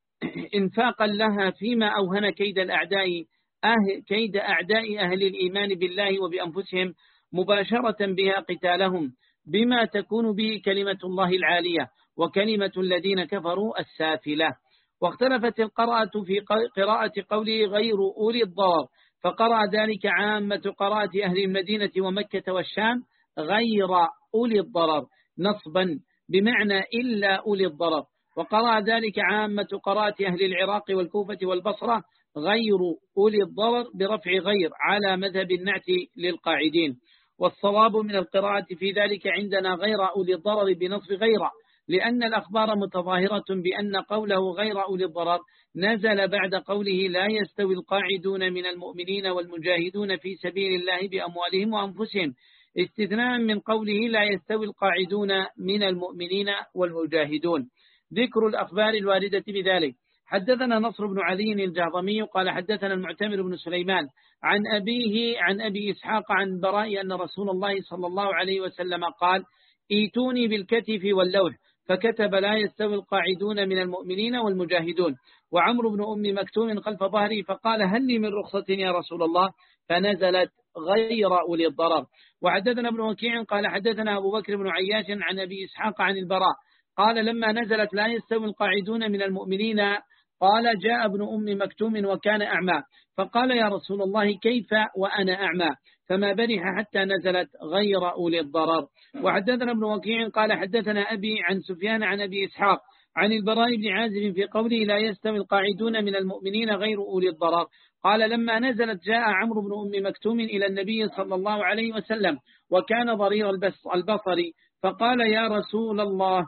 [SPEAKER 1] إنفاقا لها فيما أوهن كيد الأعداء أهل كيد أعداء أهل الإيمان بالله وبأنفسهم مباشرة بها قتالهم بما تكون به كلمة الله العالية وكلمة الذين كفروا السافلة. واختلفت القراءة في قراءة قوله غير أولي الضرر، فقرأ ذلك عامة قراءة أهل المدينة ومكة والشام غير أولي الضرر نصبا بمعنى إلا أولي الضرر، وقرأ ذلك عامة قراءة أهل العراق والكوفة والبصرة غير أولي الضرر برفع غير على مذهب النعت للقاعدين. والصواب من القراءة في ذلك عندنا غير أولي الضرر بنصب غير، لأن الأخبار متظاهرة بأن قوله غير أولي الضرر نزل بعد قوله لا يستوي القاعدون من المؤمنين والمجاهدون في سبيل الله بأموالهم وأنفسهم، استثناء من قوله لا يستوي القاعدون من المؤمنين والمجاهدون. ذكر الأخبار الواردة بذلك. حدثنا نصر بن علي الجهضمي قال حدثنا المعتمر بن سليمان عن أبيه عن أبي إسحاق عن براء أن رسول الله صلى الله عليه وسلم قال ايتوني بالكتف واللوح، فكتب لا يستوي القاعدون من المؤمنين والمجاهدون. وعمرو بن أم مكتوم خلف ظهري فقال هل لي من رخصة يا رسول الله، فنزلت غير أولي الضرر. وحدثنا ابن وكيع قال حدثنا أبو بكر بن عياش عن أبي إسحاق عن البراء قال لما نزلت لا يستوي القاعدون من المؤمنين قال جاء ابن أم مكتوم وكان أعمى، فقال يا رسول الله كيف وأنا أعمى، فما برح حتى نزلت غير أولي الضرر. وحدثنا ابن وكيع قال حدثنا أبي عن سفيان عن أبي إسحاق عن البراء بن عازب في قوله لا يستوي القاعدون من المؤمنين غير أولي الضرر قال لما نزلت جاء عمرو بن أم مكتوم إلى النبي صلى الله عليه وسلم وكان ضرير البصر، فقال يا رسول الله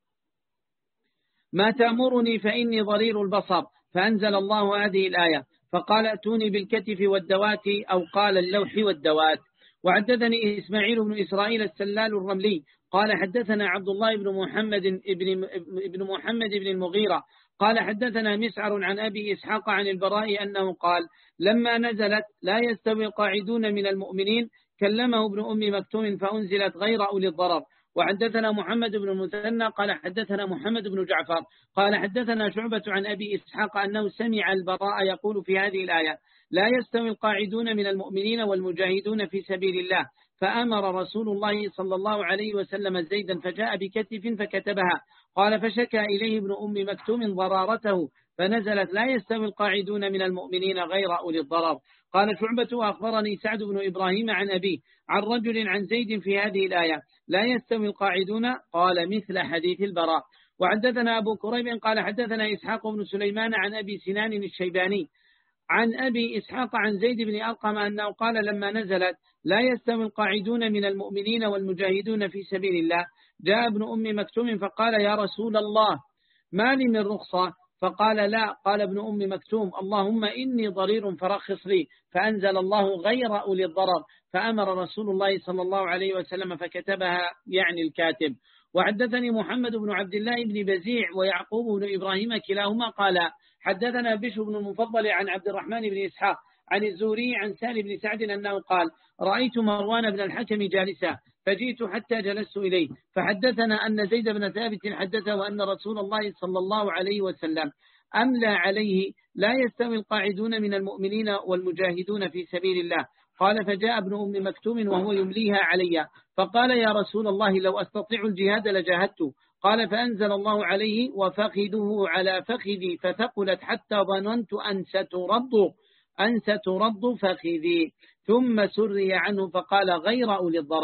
[SPEAKER 1] ما تأمرني فإني ضرير البصر، فأنزل الله هذه الآية فقال ائتوني بالكتف والدوات أو قال اللوح والدوات. وحدثني إسماعيل بن إسرائيل السلال الرملي قال حدثنا عبد الله بن محمد ابن, ابن محمد بن المغيرة قال حدثنا مسعر عن أبي إسحاق عن البراء أنه قال لما نزلت لا يستوي القاعدون من المؤمنين كلمه ابن أم مكتوم فأنزلت غير أولي الضرر. وحدثنا محمد بن المثنى قال حدثنا محمد بن جعفر قال حدثنا شعبة عن أبي إسحاق أنه سمع البراء يقول في هذه الآية لا يستوي القاعدون من المؤمنين والمجاهدون في سبيل الله، فأمر رسول الله صلى الله عليه وسلم زيدا فجاء بكتف فكتبها، قال فشكى إليه ابن أم مكتوم ضرارته فنزلت لا يستوي القاعدون من المؤمنين غير أولي الضرر. قال شعبة وأخبرني سعد بن إبراهيم عن أبيه عن رجل عن زيد في هذه الآية لا يستوي القاعدون قال مثل حديث البراء. وحدثنا أبو كريب قال حدثنا إسحاق بن سليمان عن أبي سنان الشيباني عن أبي إسحاق عن زيد بن أرقم أنه قال لما نزلت لا يستوي القاعدون من المؤمنين والمجاهدون في سبيل الله جاء ابن أم مكتوم فقال يا رسول الله ما لي من رخصة، فقال لا، قال ابن أم مكتوم اللهم إني ضرير فرخص لي، فأنزل الله غير أولي الضرر، فأمر رسول الله صلى الله عليه وسلم فكتبها يعني الكاتب. وحدثني محمد بن عبد الله بن بزيع ويعقوب بن إبراهيم كلاهما قال حدثنا بشر بن المفضل عن عبد الرحمن بن إسحاق عن الزوري عن سالم بن سعد أنه قال رأيت مروان بن الحكم جالسا فجئت حتى جلست إليه فحدثنا أن زيد بن ثابت حدثه وأن رسول الله صلى الله عليه وسلم أملى عليه لا يستوي القاعدون من المؤمنين والمجاهدون في سبيل الله. قال فجاء ابن أم مكتوم وهو يمليها علي فقال يا رسول الله لو أستطيع الجهاد لجاهدت. قال فأنزل الله عليه وفخذه على فخذي فثقلت حتى ظننت أن سترد أن سترد فخذي، ثم سري عنه فقال غير أولي الضرر.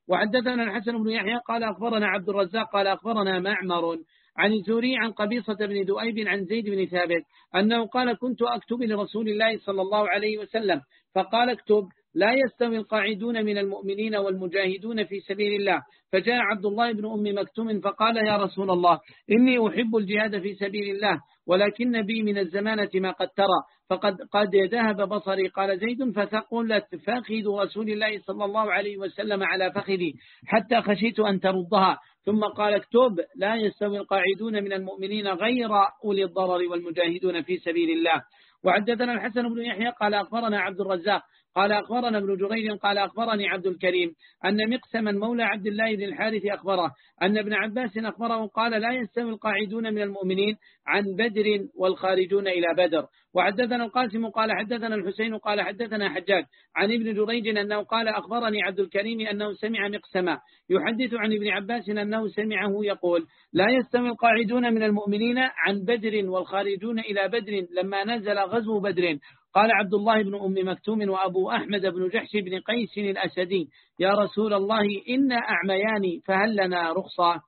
[SPEAKER 1] وحدثنا الحسن بن يحيى قال أخبرنا عبد الرزاق قال أخبرنا معمر عن الزهري عن قبيصة بن دؤيب عن زيد بن ثابت أنه قال كنت أكتب لرسول الله صلى الله عليه وسلم فقال اكتب لا يستوي القاعدون من المؤمنين والمجاهدون في سبيل الله. فجاء عبد الله بن أم مكتوم فقال يا رسول الله إني أحب الجهاد في سبيل الله ولكن بي من الزمانة ما قد ترى فقد قد ذهب بصري. قال زيد فثقلت فخذ رسول الله صلى الله عليه وسلم على فخذي حتى خشيت أن تردها. ثم قال اكتب لا يستوي القاعدون من المؤمنين غير أولي الضرر والمجاهدون في سبيل الله. وحدثنا الحسن بن يحيى قال أخبرنا عبد الرزاق قال أخبرنا ابن جريج قال أخبرني عبد الكريم أن مقسما مولى عبد الله بن الحارث أخبره أن ابن عباس أخبره قال لا يستوي القاعدون من المؤمنين عن بدر والخارجون إلى بدر. وحدثنا القاسم قال حدثنا الحسين قال حدثنا حجاج عن ابن جريج أنه قال أخبرني عبد الكريم أنه سمع مقسما يحدث عن ابن عباس أنه سمعه يقول لا يستوي القاعدون من المؤمنين عن بدر والخارجون إلى بدر لما نزل غزو بدر. قال عبد الله بن أم مكتوم وأبو أحمد بن جحش بن قيس الأسدي يا رسول الله إنا أعميان فهل لنا رخصة؟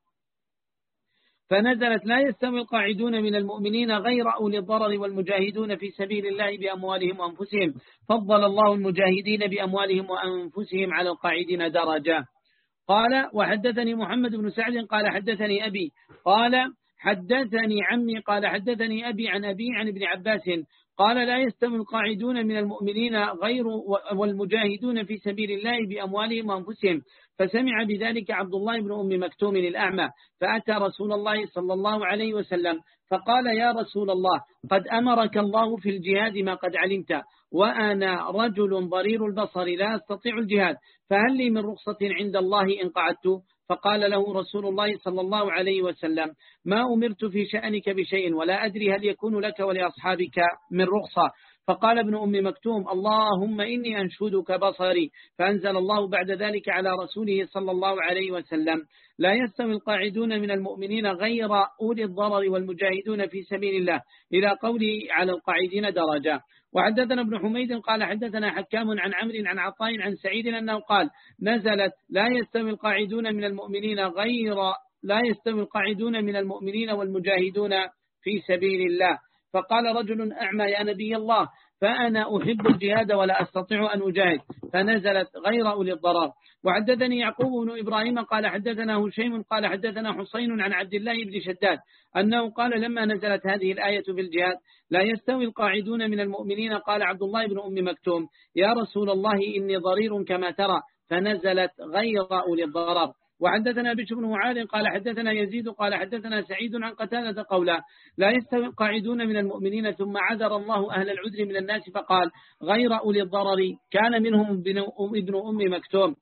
[SPEAKER 1] فنزلت لا يستوي القاعدون من المؤمنين غير أولي الضرر والمجاهدون في سبيل الله بأموالهم وأنفسهم فضل الله المجاهدين بأموالهم وأنفسهم على القاعدين درجة. قال وحدثني محمد بن سعد قال حدثني أبي قال حدثني عمي قال حدثني أبي عن أبي عن ابن عباس قال لا يستوي القاعدون من المؤمنين غير والمجاهدون في سبيل الله بأموالهم وأنفسهم. فسمع بذلك عبد الله بن أم مكتوم الأعمى فأتى رسول الله صلى الله عليه وسلم فقال يا رسول الله قد أمرك الله في الجهاد ما قد علمت وأنا رجل ضرير البصر لا أستطيع الجهاد فهل لي من رخصة عند الله إن قعدت؟ فقال له رسول الله صلى الله عليه وسلم ما أمرت في شأنك بشيء ولا أدري هل يكون لك ولأصحابك من رخصة. فقال ابن أم مكتوم اللهم إني أنشدك بصري. فأنزل الله بعد ذلك على رسوله صلى الله عليه وسلم لا يستوي القاعدون من المؤمنين غير أولي الضرر والمجاهدون في سبيل الله إلى قوله على القاعدين درجة. وحدثنا ابن حميد قال حدثنا حكام عن عمرو عن عطاء عن سعيد أنه قال نزلت لا يستوي القاعدون من المؤمنين غير لا يستوي القاعدون من المؤمنين والمجاهدون في سبيل الله. فقال رجل أعمى يا نبي الله فأنا أحب الجهاد ولا أستطيع أن أجاهد فنزلت غير أولي الضرر. وحدثني يعقوب بن إبراهيم قال حدثنا هشيم قال حدثنا حسين عن عبد الله بن شداد أنه قال لما نزلت هذه الآية في الجهاد لا يستوي القاعدون من المؤمنين قال عبد الله بن أم مكتوم يا رسول الله إني ضرير كما ترى فنزلت غير أولي الضرر. وحدثنا بشر بن معاذ قال حدثنا يزيد قال حدثنا سعيد عن قتادة قولا لا يستوي القاعدون من المؤمنين ثم عذر الله أهل العذر من الناس فقال غير أولي الضرر كان منهم ابن أم مكتوم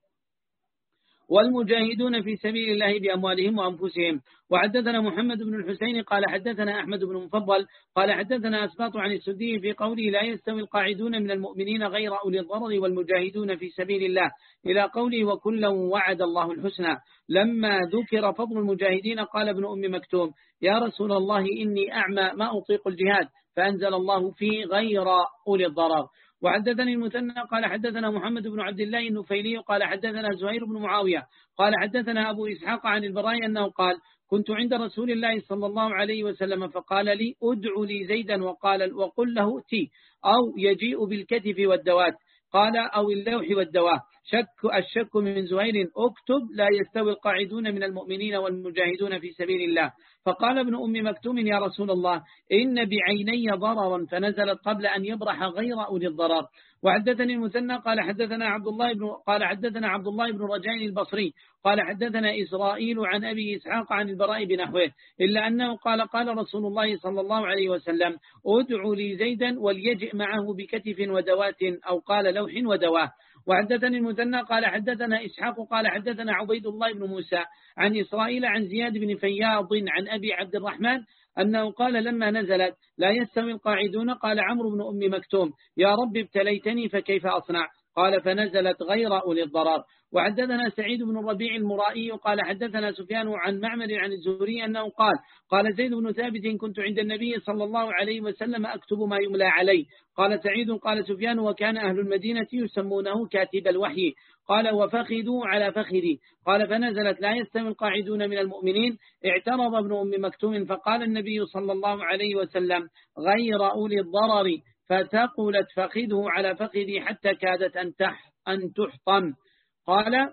[SPEAKER 1] والمجاهدون في سبيل الله بأموالهم وأنفسهم. وحدثنا محمد بن الحسين قال حدثنا أحمد بن مفضل قال حدثنا أسباط عن السدي في قوله لا يستوي القاعدون من المؤمنين غير أولي الضرر والمجاهدون في سبيل الله إلى قوله وكلا وعد الله الحسنى. لما ذكر فضل المجاهدين قال ابن أم مكتوم يا رسول الله إني أعمى ما أطيق الجهاد فأنزل الله فيه غير أولي الضرر. وحدثني المثنى قال حدثنا محمد بن عبد الله النفيلي قال حدثنا زهير بن معاوية قال حدثنا أبو إسحاق عن البراء أنه قال كنت عند رسول الله صلى الله عليه وسلم فقال لي أدعو لي زيدا وقال وقل له ائتي أو يجيء بالكتف والدوات قال أو اللوح والدواء. شك الشك من زهير اكتب لا يستوي القاعدون من المؤمنين والمجاهدون في سبيل الله. فقال ابن أم مكتوم يا رسول الله إن بعيني ضررا فنزلت قبل أن يبرح غير أولي الضرر. وحدثني المثنى قال حدثنا عبد الله بن قال حدثنا عبد الله بن رجاء البصري قال حدثنا إسرائيل عن أبي إسحاق عن البراء بنحوه إلا أنه قال قال رسول الله صلى الله عليه وسلم ادعوا لي زيدا وليجئ معه بكتف ودوات أو قال لوح ودواه. وحدثني المثنى قال حدثنا إسحاق قال حدثنا عبيد الله بن موسى عن إسرائيل عن زياد بن فياض عن أبي عبد الرحمن أنه قال لما نزلت لا يستوي القاعدون قال عمرو بن أم مكتوم يا رب ابتليتني فكيف أصنع قال فنزلت غير أولي الضرر. وحدثنا سعيد بن الربيع المرائي قال حدثنا سفيان عن معمر عن الزهري أنه قال قال زيد بن ثابت كنت عند النبي صلى الله عليه وسلم أكتب ما يملى عليه. قال سعيد قال سفيان وكان أهل المدينة يسمونه كاتب الوحي. قال وفخذوا على فخذي. قال فنزلت لا يستوي القاعدون من المؤمنين. اعترض ابن أم مكتوم فقال النبي صلى الله عليه وسلم غير أولي الضرر، فتقلت فخذه على فخذي حتى كادت أن أن تحطم. قال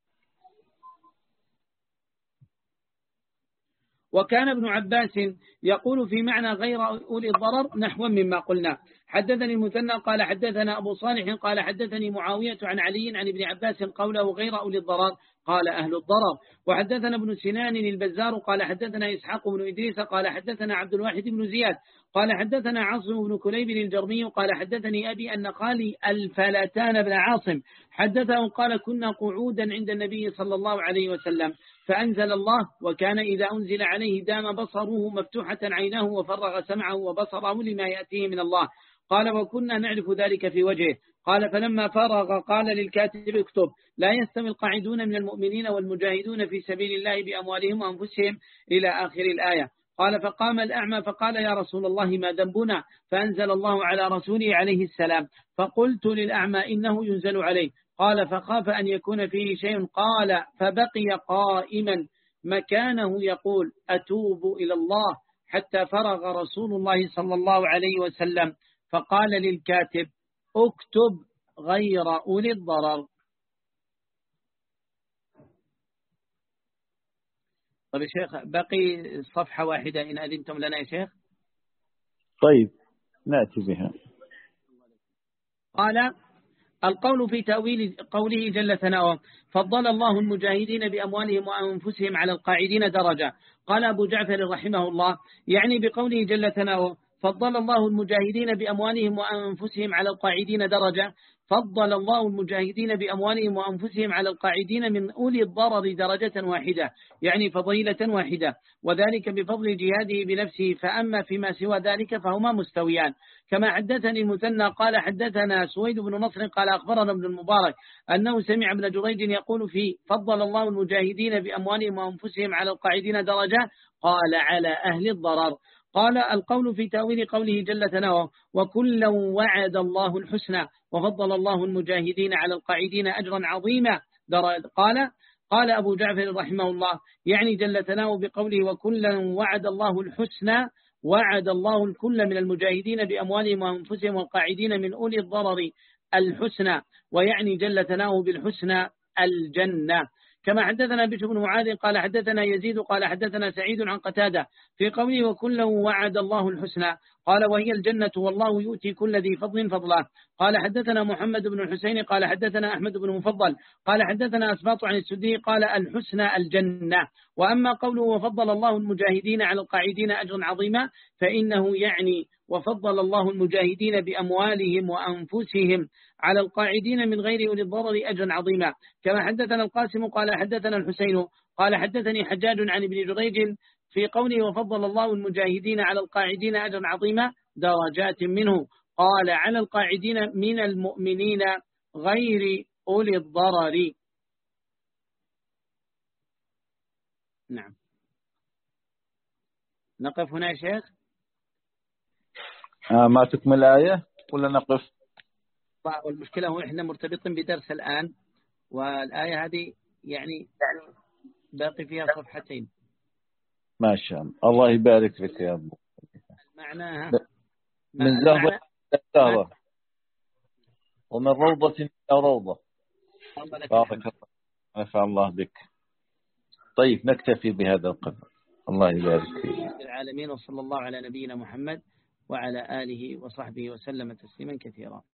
[SPEAKER 1] وكان ابن عباس يقول في معنى غير أولي الضرر نحو مما قلنا. حدثني المثنى قال حدثنا أبو صالح قال حدثني معاوية عن علي عن ابن عباس قوله غير أولي الضرر قال أهل الضرر. وحدثنا ابن سنان البزار قال حدثنا إسحاق بن إدريس قال حدثنا عبد الواحد بن زياد قال حدثنا عاصم بن كليب الجرمي قال حدثني أبي أن خالي الفلتان بن عاصم حدثه قال كنا قعودا عند النبي صلى الله عليه وسلم فأنزل الله وكان إذا أنزل عليه دام بصره مفتوحة عيناه وفرغ سمعه وبصره لما يأتيه من الله. قال وكنا نعرف ذلك في وجهه. قال فلما فرغ قال للكاتب اكتب لا يستوي القاعدون من المؤمنين والمجاهدون في سبيل الله بأموالهم وأنفسهم إلى آخر الآية. قال فقام الأعمى فقال يا رسول الله ما ذنبنا؟ فأنزل الله على رسوله عليه السلام. فقلت للأعمى إنه ينزل عليه. قال فخاف أن يكون فيه شيء. قال فبقي قائما مكانه يقول أتوب إلى الله حتى فرغ رسول الله صلى الله عليه وسلم فقال للكاتب اكتب غير أولي الضرر. طيب يا شيخ بقي صفحة واحدة إن أذنتم لنا يا شيخ.
[SPEAKER 2] طيب نأتي بها.
[SPEAKER 1] قال القول في تأويل قوله جل ثناؤه فضل الله المجاهدين بأموالهم وأنفسهم على القاعدين درجة. قال أبو جعفر رحمه الله يعني بقوله جل ثناؤه فضل الله المجاهدين بأموالهم وأنفسهم على القاعدين درجة. فضل الله المجاهدين بأموالهم وأنفسهم على القاعدين من أولي الضرر درجة واحدة يعني فضيلة واحدة وذلك بفضل جهاده بنفسه. فأما فيما سوى ذلك فهما مستويان. كما حدثني المثنى قال حدثنا سويد بن نصر قال أخبرنا ابن المبارك أنه سمع ابن جريج يقول في فضل الله المجاهدين بأموالهم وأنفسهم على القاعدين درجة قال على أهل الضرر. قال القول في تأويل قوله جل ثناؤه وكلا وعد الله الحسنى وفضل الله المجاهدين على القاعدين أجرا عظيما. قال قال أبو جعفر رحمه الله يعني جل ثناؤه بقوله وكلا وعد الله الحسنى وعد الله الكل من المجاهدين بأموالهم وأنفسهم والقاعدين من أولي الضرر الحسنى ويعني جل ثناؤه بالحسنى الجنة. كما حدثنا بشر بن معاذ قال حدثنا يزيد قال حدثنا سعيد عن قتادة في قوله وكله وعد الله الحسنى قال وهي الجنة والله يؤتي كل ذي فضل فضله. قال حدثنا محمد بن الحسين قال حدثنا أحمد بن مفضل قال حدثنا أسباط عن السدي قال الحسنى الجنة. وأما قوله وفضل الله المجاهدين على القاعدين أجرا عظيما فإنه يعني وفضل الله المجاهدين بأموالهم وأنفسهم على القاعدين من غير أولي الضرر أجرا عظيما. كما حدثنا القاسم قال حدثنا الحسين قال حدثني حجاج عن ابن جريج في قوله وفضل الله المجاهدين على القاعدين أجرا عظيما درجات منه قال على القاعدين من المؤمنين غير أولي الضرر. نعم نقف هنا يا شيخ.
[SPEAKER 2] آه ما تكمل الآية ولا نقف؟
[SPEAKER 1] والمشكلة هو إحنا مرتبطين بدرس الآن والآية هذه يعني باقي فيها صفحتين.
[SPEAKER 2] ما شاء الله الله يبارك لك يا أبو.
[SPEAKER 1] معناها
[SPEAKER 2] من زهرة إلى زهرة ومن روضة إلى روضة. بارك الله نفع الله بك. طيب نكتفي بهذا القدر. الله يبارك فيك.
[SPEAKER 1] العالمين وصلى الله على نبينا محمد وعلى آله وصحبه وسلم تسليما كثيرا.